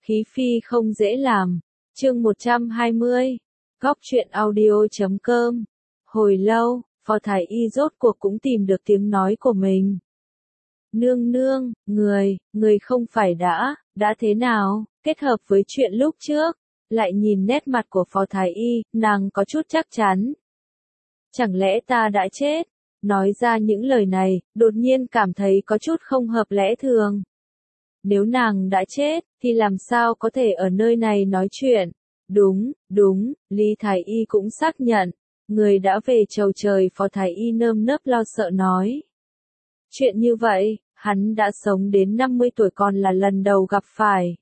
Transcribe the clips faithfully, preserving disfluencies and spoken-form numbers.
Khí phi không dễ làm. Chương một trăm hai mươi. Góc truyện audio chấm com. Hồi lâu, Phó Thái Y rốt cuộc cũng tìm được tiếng nói của mình. Nương nương, người, người không phải đã, đã thế nào, kết hợp với chuyện lúc trước, lại nhìn nét mặt của Phó Thái Y, nàng có chút chắc chắn. Chẳng lẽ ta đã chết? Nói ra những lời này, đột nhiên cảm thấy có chút không hợp lẽ thường. Nếu nàng đã chết, thì làm sao có thể ở nơi này nói chuyện? Đúng, đúng, Lý Thái Y cũng xác nhận. Người đã về chầu trời. Phó Thái Y nơm nớp lo sợ nói. Chuyện như vậy, hắn đã sống đến năm mươi tuổi còn là lần đầu gặp phải.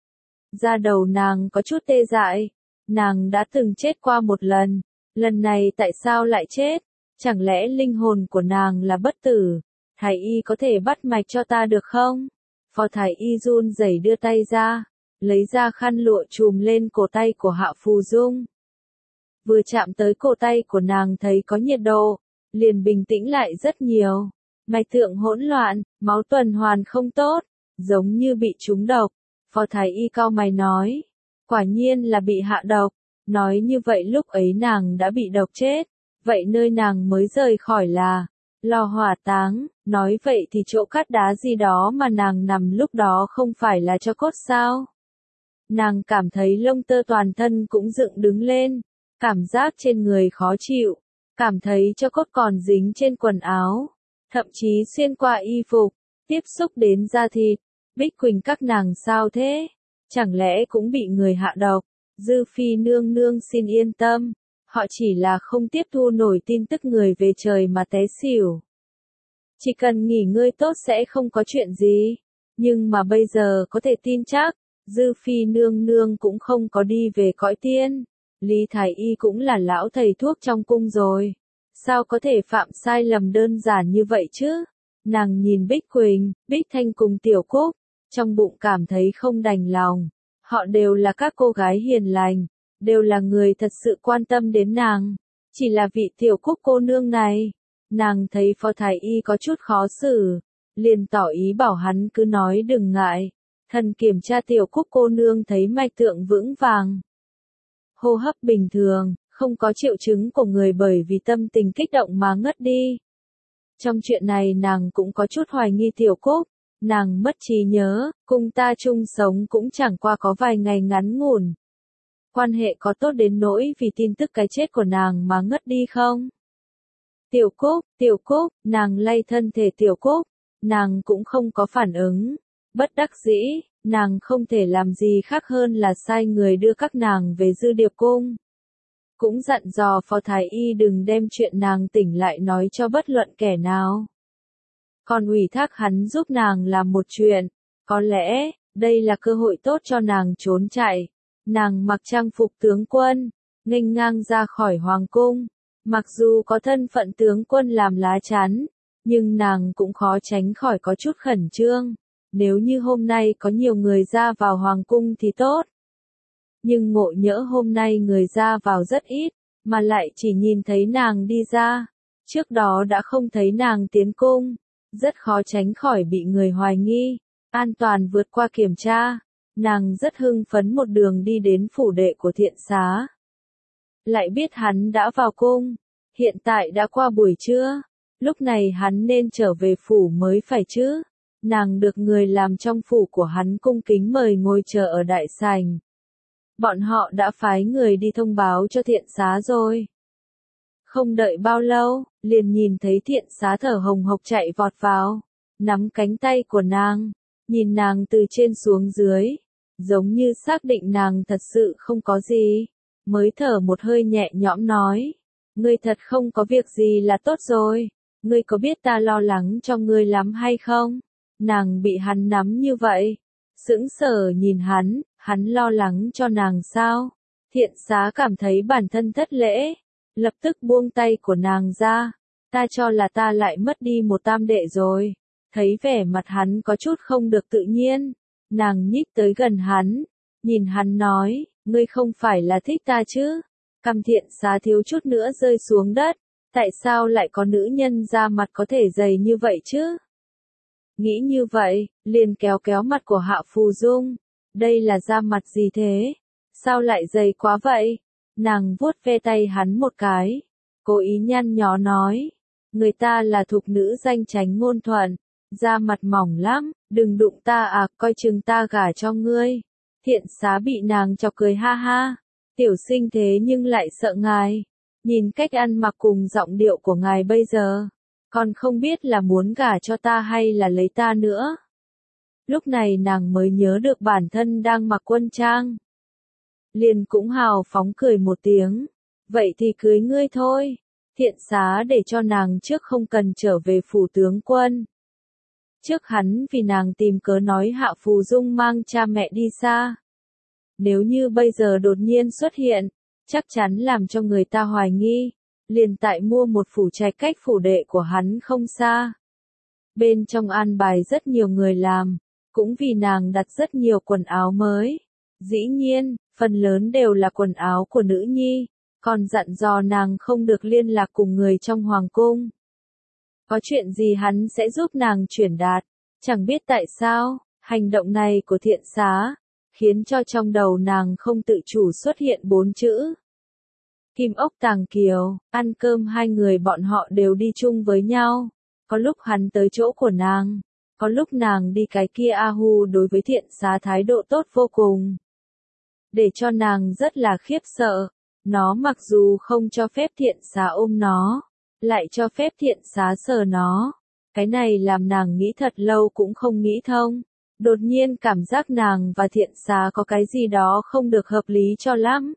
Da đầu nàng có chút tê dại. Nàng đã từng chết qua một lần. Lần này tại sao lại chết? Chẳng lẽ linh hồn của nàng là bất tử? Thái Y có thể bắt mạch cho ta được không? Phó Thái Y run rẩy đưa tay ra, lấy ra khăn lụa trùm lên cổ tay của Hạ Phù Dung. Vừa chạm tới cổ tay của nàng thấy có nhiệt độ, liền bình tĩnh lại rất nhiều. Mạch tượng hỗn loạn, máu tuần hoàn không tốt, giống như bị trúng độc. Phó Thái Y cau mày nói, quả nhiên là bị hạ độc. Nói như vậy lúc ấy nàng đã bị độc chết, vậy nơi nàng mới rời khỏi là lò hỏa táng. Nói vậy thì chỗ cát đá gì đó mà nàng nằm lúc đó không phải là cho cốt sao? Nàng cảm thấy lông tơ toàn thân cũng dựng đứng lên, cảm giác trên người khó chịu, cảm thấy cho cốt còn dính trên quần áo, thậm chí xuyên qua y phục, tiếp xúc đến da thịt. Bích Quỳnh các nàng sao thế? Chẳng lẽ cũng bị người hạ độc? Dư Phi nương nương xin yên tâm, họ chỉ là không tiếp thu nổi tin tức người về trời mà té xỉu. Chỉ cần nghỉ ngơi tốt sẽ không có chuyện gì, nhưng mà bây giờ có thể tin chắc, Dư Phi nương nương cũng không có đi về cõi tiên. Lý Thái Y cũng là lão thầy thuốc trong cung rồi, sao có thể phạm sai lầm đơn giản như vậy chứ? Nàng nhìn Bích Quỳnh, Bích Thanh cùng Tiểu Cúc, trong bụng cảm thấy không đành lòng. Họ đều là các cô gái hiền lành, đều là người thật sự quan tâm đến nàng. Chỉ là vị Tiểu Cúc cô nương này, nàng thấy Phó Thái Y có chút khó xử, liền tỏ ý bảo hắn cứ nói đừng ngại. Thần kiểm tra Tiểu Cúc cô nương thấy mạch tượng vững vàng, hô hấp bình thường, không có triệu chứng của người bởi vì tâm tình kích động mà ngất đi. Trong chuyện này nàng cũng có chút hoài nghi Tiểu Cúc. Nàng mất trí nhớ, cùng ta chung sống cũng chẳng qua có vài ngày ngắn ngủn. Quan hệ có tốt đến nỗi vì tin tức cái chết của nàng mà ngất đi không? Tiểu Cúc, Tiểu Cúc, nàng lay thân thể Tiểu Cúc, nàng cũng không có phản ứng. Bất đắc dĩ, nàng không thể làm gì khác hơn là sai người đưa các nàng về Dư Điệp Cung. Cũng dặn dò Phó Thái Y đừng đem chuyện nàng tỉnh lại nói cho bất luận kẻ nào. Còn ủy thác hắn giúp nàng làm một chuyện, có lẽ, đây là cơ hội tốt cho nàng trốn chạy. Nàng mặc trang phục tướng quân, nghênh ngang ra khỏi hoàng cung. Mặc dù có thân phận tướng quân làm lá chắn, nhưng nàng cũng khó tránh khỏi có chút khẩn trương. Nếu như hôm nay có nhiều người ra vào hoàng cung thì tốt. Nhưng ngộ nhỡ hôm nay người ra vào rất ít, mà lại chỉ nhìn thấy nàng đi ra. Trước đó đã không thấy nàng tiến cung. Rất khó tránh khỏi bị người hoài nghi. An toàn vượt qua kiểm tra. Nàng rất hưng phấn một đường đi đến phủ đệ của Thiện Xá. Lại biết hắn đã vào cung. Hiện tại đã qua buổi trưa. Lúc này hắn nên trở về phủ mới phải chứ. Nàng được người làm trong phủ của hắn cung kính mời ngồi chờ ở đại sảnh. Bọn họ đã phái người đi thông báo cho Thiện Xá rồi. Không đợi bao lâu, liền nhìn thấy Thiện Xá thở hồng hộc chạy vọt vào, nắm cánh tay của nàng, nhìn nàng từ trên xuống dưới, giống như xác định nàng thật sự không có gì, mới thở một hơi nhẹ nhõm nói, ngươi thật không có việc gì là tốt rồi, ngươi có biết ta lo lắng cho ngươi lắm hay không? Nàng bị hắn nắm như vậy, sững sờ nhìn hắn, hắn lo lắng cho nàng sao? Thiện Xá cảm thấy bản thân thất lễ. Lập tức buông tay của nàng ra, ta cho là ta lại mất đi một tam đệ rồi. Thấy vẻ mặt hắn có chút không được tự nhiên, nàng nhích tới gần hắn, nhìn hắn nói, ngươi không phải là thích ta chứ? Cằm Thiện Xá thiếu chút nữa rơi xuống đất, tại sao lại có nữ nhân da mặt có thể dày như vậy chứ? Nghĩ như vậy, liền kéo kéo mặt của Hạ Phù Dung, đây là da mặt gì thế? Sao lại dày quá vậy? Nàng vuốt ve tay hắn một cái, cố ý nhăn nhó nói, người ta là thục nữ danh chánh ngôn thuận, da mặt mỏng lắm, đừng đụng ta à, coi chừng ta gả cho ngươi. Thiện xá bị nàng chọc cười ha ha, tiểu sinh thế nhưng lại sợ ngài, nhìn cách ăn mặc cùng giọng điệu của ngài bây giờ, còn không biết là muốn gả cho ta hay là lấy ta nữa. Lúc này nàng mới nhớ được bản thân đang mặc quân trang. Liền cũng hào phóng cười một tiếng, vậy thì cưới ngươi thôi. Thiện xá để cho nàng trước không cần trở về phủ tướng quân. Trước hắn vì nàng tìm cớ nói Hạ Phù Dung mang cha mẹ đi xa. Nếu như bây giờ đột nhiên xuất hiện, chắc chắn làm cho người ta hoài nghi, liền tại mua một phủ trạch cách phủ đệ của hắn không xa. Bên trong an bài rất nhiều người làm, cũng vì nàng đặt rất nhiều quần áo mới. Dĩ nhiên, phần lớn đều là quần áo của nữ nhi, còn dặn dò nàng không được liên lạc cùng người trong hoàng cung. Có chuyện gì hắn sẽ giúp nàng chuyển đạt, chẳng biết tại sao, hành động này của thiện xá, khiến cho trong đầu nàng không tự chủ xuất hiện bốn chữ. Kim ốc tàng kiều, ăn cơm hai người bọn họ đều đi chung với nhau, có lúc hắn tới chỗ của nàng, có lúc nàng đi cái kia a hu đối với thiện xá thái độ tốt vô cùng. Để cho nàng rất là khiếp sợ, nó mặc dù không cho phép thiện xá ôm nó, lại cho phép thiện xá sờ nó. Cái này làm nàng nghĩ thật lâu cũng không nghĩ thông. Đột nhiên cảm giác nàng và thiện xá có cái gì đó không được hợp lý cho lắm.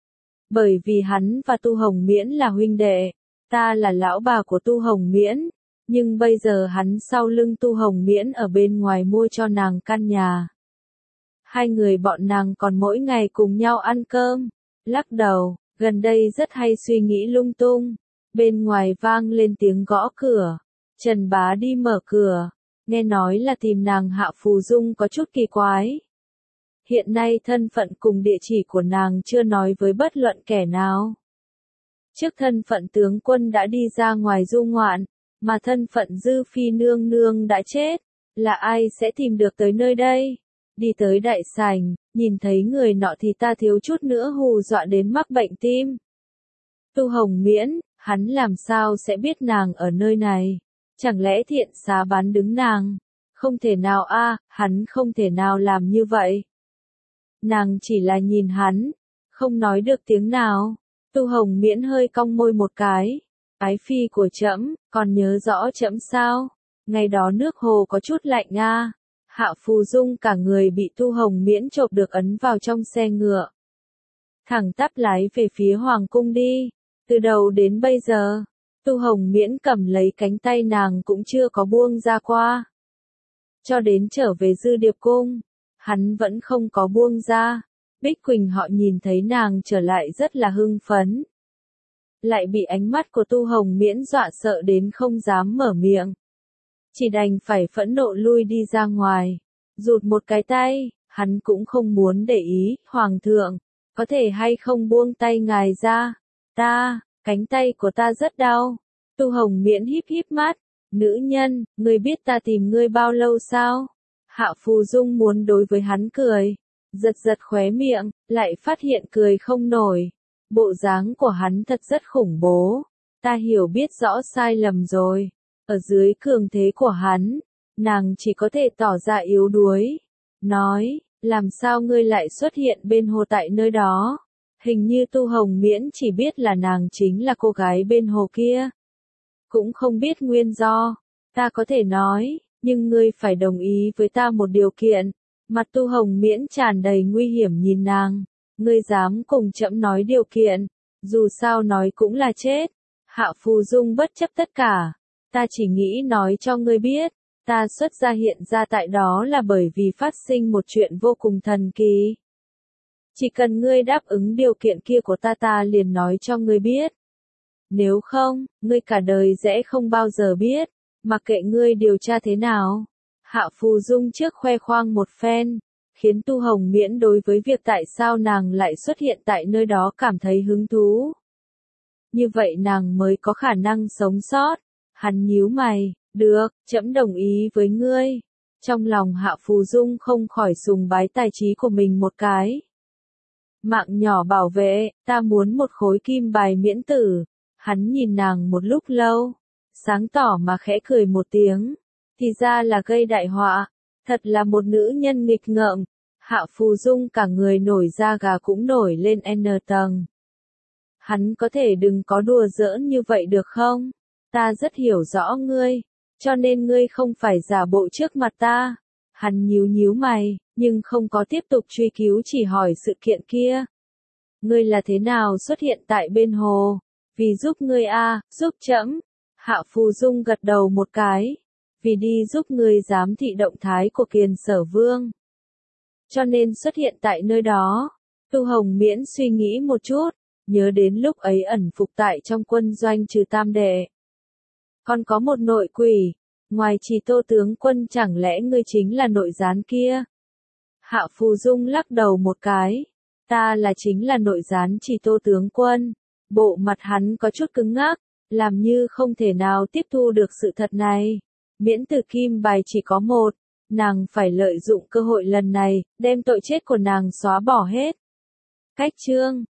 Bởi vì hắn và Tu Hồng Miễn là huynh đệ, ta là lão bà của Tu Hồng Miễn, nhưng bây giờ hắn sau lưng Tu Hồng Miễn ở bên ngoài mua cho nàng căn nhà. Hai người bọn nàng còn mỗi ngày cùng nhau ăn cơm, lắc đầu, gần đây rất hay suy nghĩ lung tung. Bên ngoài vang lên tiếng gõ cửa, Trần Bá đi mở cửa, nghe nói là tìm nàng Hạ Phù Dung có chút kỳ quái. Hiện nay thân phận cùng địa chỉ của nàng chưa nói với bất luận kẻ nào. Trước thân phận tướng quân đã đi ra ngoài du ngoạn, mà thân phận Dư Phi nương nương đã chết, là ai sẽ tìm được tới nơi đây? Đi tới đại sảnh, nhìn thấy người nọ thì ta thiếu chút nữa hù dọa đến mắc bệnh tim. Tu Hồng Miễn, hắn làm sao sẽ biết nàng ở nơi này? Chẳng lẽ thiện xá bán đứng nàng? Không thể nào a, hắn không thể nào làm như vậy. Nàng chỉ là nhìn hắn, không nói được tiếng nào. Tu Hồng Miễn hơi cong môi một cái. Ái phi của trẫm, còn nhớ rõ trẫm sao? Ngày đó nước hồ có chút lạnh a. Hạ Phù Dung cả người bị Tu Hồng Miễn chộp được ấn vào trong xe ngựa. Thẳng tắp lái về phía hoàng cung đi. Từ đầu đến bây giờ, Tu Hồng Miễn cầm lấy cánh tay nàng cũng chưa có buông ra qua. Cho đến trở về Dư Điệp Cung, hắn vẫn không có buông ra. Bích Quỳnh họ nhìn thấy nàng trở lại rất là hưng phấn. Lại bị ánh mắt của Tu Hồng Miễn dọa sợ đến không dám mở miệng. Chỉ đành phải phẫn nộ lui đi ra ngoài. Rụt một cái tay, hắn cũng không muốn để ý, Hoàng thượng, có thể hay không buông tay ngài ra. Ta, cánh tay của ta rất đau. Tu Hồng Miễn híp híp mắt. Nữ nhân, ngươi biết ta tìm ngươi bao lâu sao? Hạ Phù Dung muốn đối với hắn cười. Giật giật khóe miệng, lại phát hiện cười không nổi. Bộ dáng của hắn thật rất khủng bố. Ta hiểu biết rõ sai lầm rồi. Ở dưới cường thế của hắn, nàng chỉ có thể tỏ ra yếu đuối. Nói, làm sao ngươi lại xuất hiện bên hồ tại nơi đó? Hình như Tu Hồng Miễn chỉ biết là nàng chính là cô gái bên hồ kia. Cũng không biết nguyên do. Ta có thể nói, nhưng ngươi phải đồng ý với ta một điều kiện. Mặt Tu Hồng Miễn tràn đầy nguy hiểm nhìn nàng. Ngươi dám cùng trẫm nói điều kiện, dù sao nói cũng là chết. Hạ Phù Dung bất chấp tất cả. Ta chỉ nghĩ nói cho ngươi biết, ta xuất ra hiện ra tại đó là bởi vì phát sinh một chuyện vô cùng thần kỳ. Chỉ cần ngươi đáp ứng điều kiện kia của ta ta liền nói cho ngươi biết. Nếu không, ngươi cả đời sẽ không bao giờ biết, mặc kệ ngươi điều tra thế nào. Hạ Phù Dung trước khoe khoang một phen, khiến Tu Hồng Miễn đối với việc tại sao nàng lại xuất hiện tại nơi đó cảm thấy hứng thú. Như vậy nàng mới có khả năng sống sót. Hắn nhíu mày, được, trẫm đồng ý với ngươi. Trong lòng Hạ Phù Dung không khỏi sùng bái tài trí của mình một cái. Mạng nhỏ bảo vệ, ta muốn một khối kim bài miễn tử. Hắn nhìn nàng một lúc lâu, sáng tỏ mà khẽ cười một tiếng. Thì ra là gây đại họa, thật là một nữ nhân nghịch ngợm. Hạ Phù Dung cả người nổi da gà cũng nổi lên N tầng. Hắn có thể đừng có đùa giỡn như vậy được không? Ta rất hiểu rõ ngươi, cho nên ngươi không phải giả bộ trước mặt ta. Hắn nhíu nhíu mày, nhưng không có tiếp tục truy cứu, chỉ hỏi sự kiện kia. Ngươi là thế nào xuất hiện tại bên hồ? Vì giúp ngươi a, giúp trẫm. Hạ Phù Dung gật đầu một cái. Vì đi giúp ngươi giám thị động thái của Kiền Sở Vương. Cho nên xuất hiện tại nơi đó. Tu Hồng Miễn suy nghĩ một chút, nhớ đến lúc ấy ẩn phục tại trong quân doanh trừ tam đệ. Còn có một nội quỷ, ngoài Trì Tô tướng quân, chẳng lẽ ngươi chính là nội gián kia? Hạ Phù Dung lắc đầu một cái. Ta là chính là nội gián Trì Tô tướng quân. Bộ mặt hắn có chút cứng ngắc, làm như không thể nào tiếp thu được sự thật này. Miễn tử kim bài chỉ có một, nàng phải lợi dụng cơ hội lần này, đem tội chết của nàng xóa bỏ hết. Cách chương